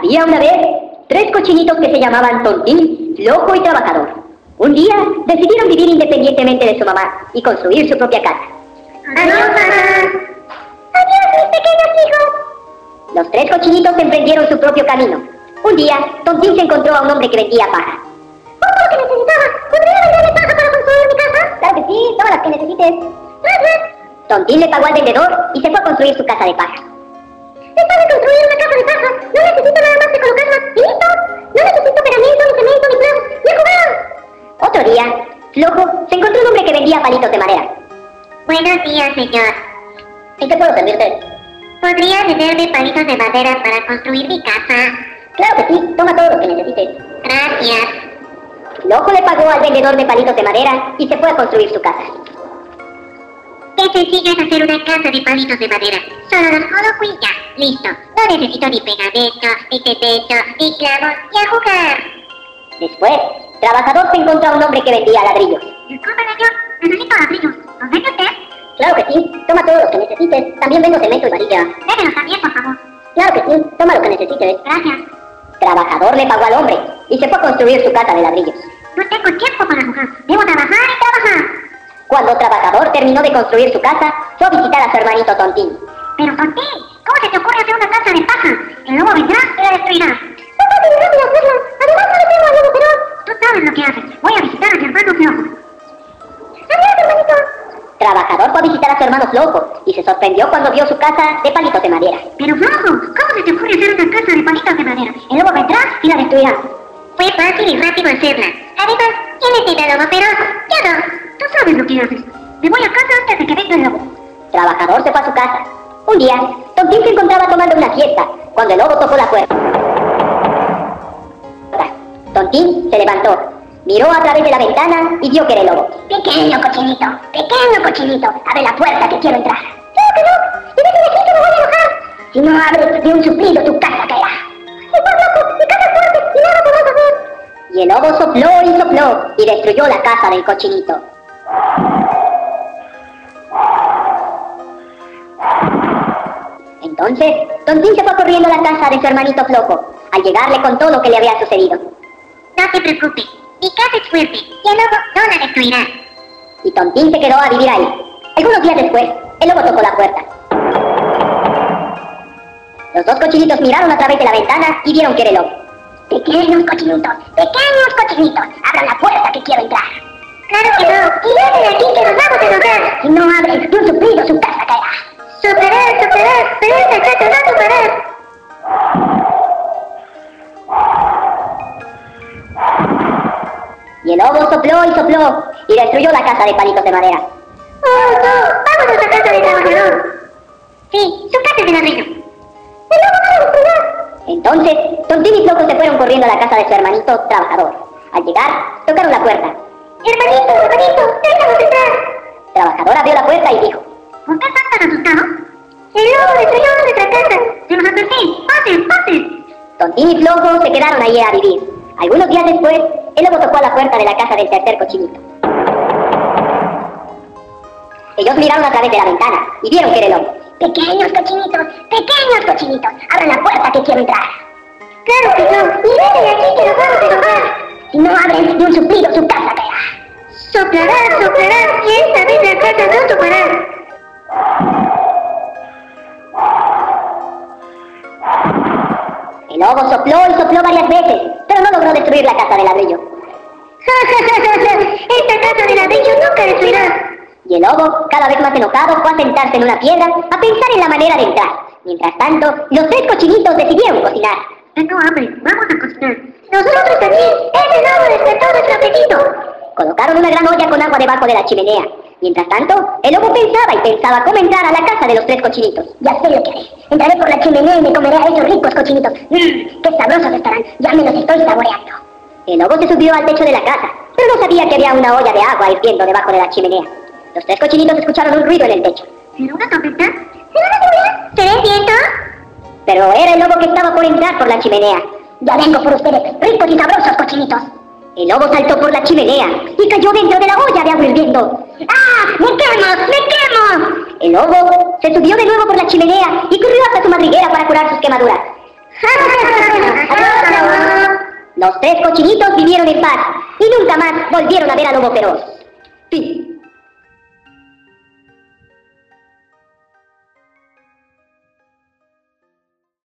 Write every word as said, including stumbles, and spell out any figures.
Había una vez tres cochinitos que se llamaban Tontín, Flojo y Trabajador. Un día decidieron vivir independientemente de su mamá y construir su propia casa. ¡Adiós, mamá! ¡Adiós, mis pequeños hijos! Los tres cochinitos emprendieron su propio camino. Un día, Tontín se encontró a un hombre que vendía paja. ¡Oh, lo que necesitaba! ¿Podría venderme paja para construir mi casa? Claro que sí, todas las que necesites. Gracias. Tontín le pagó al vendedor y se fue a construir su casa de paja. Es para construir una casa de paja. No necesito nada más que colocar más. ¡Y listo! No necesito pegamento, ni cemento, ni clavos. ¡Ya jugaron! Otro día, Flojo se encontró un hombre que vendía palitos de madera. Buenos días, señor. ¿En qué puedo servirte? ¿Podría venderme palitos de madera para construir mi casa? Claro que sí, toma todo lo que necesites. Gracias. Flojo le pagó al vendedor de palitos de madera y se fue a construir su casa. Qué sencillo es hacer una casa de palitos de madera. Solo los coloco y ya. Listo. No necesito ni pegamento, ni cemento, ni clavos, y a jugar. Después, Trabajador se encontró a un hombre que vendía ladrillos. Disculpe, señor. Necesito ladrillos. ¿Los vende usted? Claro que sí, toma todo lo que necesites. También vendo cemento y varilla. Démelos también, por favor. Claro que sí, toma lo que necesites. Gracias. Trabajador le pagó al hombre y se fue a construir su casa de ladrillos. No tengo tiempo para jugar. Debo trabajar y trabajar. Cuando Trabajador terminó de construir su casa, fue a visitar a su hermanito Tontín. Pero, Tontín, ¿cómo se te ocurre hacer una casa de paja? El lobo vendrá y la destruirá. ¡No fácil y rápido hacerlo! Además no le temo al lobo feroz. Tú sabes lo que haces. Voy a visitar a mi hermano Flojo. ¡Adiós, hermanito! Trabajador fue a visitar a su hermano Flojo y se sorprendió cuando vio su casa de palitos de madera. Pero, Flojo, ¿cómo se te ocurre hacer una casa de palitos de madera? El lobo vendrá y la destruirá. Fue fácil y rápido hacerla. Además, ¿quién necesita el lobo feroz? Yo no. Tú sabes lo que haces. Me voy a casa antes de que venga el lobo. Trabajador se fue a su casa. Un día, Tontín se encontraba tomando una siesta cuando el lobo tocó la puerta. Tontín se levantó, miró a través de la ventana y vio que era el lobo. Pequeño cochinito, pequeño cochinito, abre la puerta que quiero entrar. ¡Claro que no! ¡Y déjame aquí que me voy a enojar! Si no abres, de un suplido tu casa caerá. ¡Estás loco! ¡Mi casa es fuerte y nada podrás hacer! Y el lobo sopló y sopló y destruyó la casa del cochinito. Entonces, Tontín se fue corriendo a la casa de su hermanito Flojo. Al llegar le contó lo que le había sucedido. No te preocupes, mi casa es fuerte y el lobo no la destruirá. Y Tontín se quedó a vivir ahí. Algunos días después, el lobo tocó la puerta. Los dos cochinitos miraron a través de la ventana y vieron que era el lobo. Pequeños cochinitos, pequeños cochinitos, abran la puerta que quiero entrar. Claro que no, y vete de aquí que nos vamos a enojar. Si no abres, de un suplido su casa caerá. Soplará, soplará, pero esta casa no tomará. Y el lobo sopló y sopló y destruyó la casa de palitos de madera. ¡Oh, no! ¡Vámonos a casa del trabajador! Sí, su casa es de ladrillo. ¡El lobo no lo destruirá! Entonces, Tontín y Flojo se fueron corriendo a la casa de su hermanito Trabajador. Al llegar, tocaron la puerta. ¡Hermanito, hermanito! ¡Déjanos entrar! Trabajador abrió la puerta y dijo: ¿Por qué estás tan asustado? ¡El lobo destruyó nuestra casa! ¡Se nos advertí! ¡Pasen, pasen! Tontín y Flojo se quedaron allí a vivir. Algunos días después, el lobo tocó a la puerta de la casa del tercer cochinito. Ellos miraron a través de la ventana y vieron que era el lobo. Pequeños cochinitos, pequeños cochinitos, abran la puerta que quiero entrar. ¡Claro que no! ¡Y vete de aquí que nos vamos a enojar! Si no abren, de un suplido su casa caerá. Soplará, soplará, y esta vez la casa no tomará. El lobo sopló y sopló varias veces, pero no logró destruir la casa de ladrillo. ¡Esta casa de ladrillo nunca destruirá! Y el lobo, cada vez más enojado, fue a sentarse en una piedra a pensar en la manera de entrar. Mientras tanto, los tres cochinitos decidieron cocinar. Tengo hambre, vamos a cocinar. ¡Nosotros también! ¡Ese lobo despertó nuestro apetito! Colocaron una gran olla con agua debajo de la chimenea. Mientras tanto, el lobo pensaba y pensaba cómo entrar a la casa de los tres cochinitos. Ya sé lo que haré. Entraré por la chimenea y me comeré a esos ricos cochinitos. Mmm, qué sabrosos estarán. Ya me los estoy saboreando. El lobo se subió al techo de la casa, pero no sabía que había una olla de agua hirviendo debajo de la chimenea. Los tres cochinitos escucharon un ruido en el techo. ¿Será una tormenta? ¿Será una lluvia? ¿Será el viento? Pero era el lobo que estaba por entrar por la chimenea. Ya vengo por ustedes, ricos y sabrosos cochinitos. El lobo saltó por la chimenea y cayó dentro de la olla de agua hirviendo. ¡Ah! ¡Me quemo! ¡Me quemo! El lobo se subió de nuevo por la chimenea y corrió hasta su madriguera para curar sus quemaduras. Los tres cochinitos vivieron en paz y nunca más volvieron a ver al lobo feroz. Fin.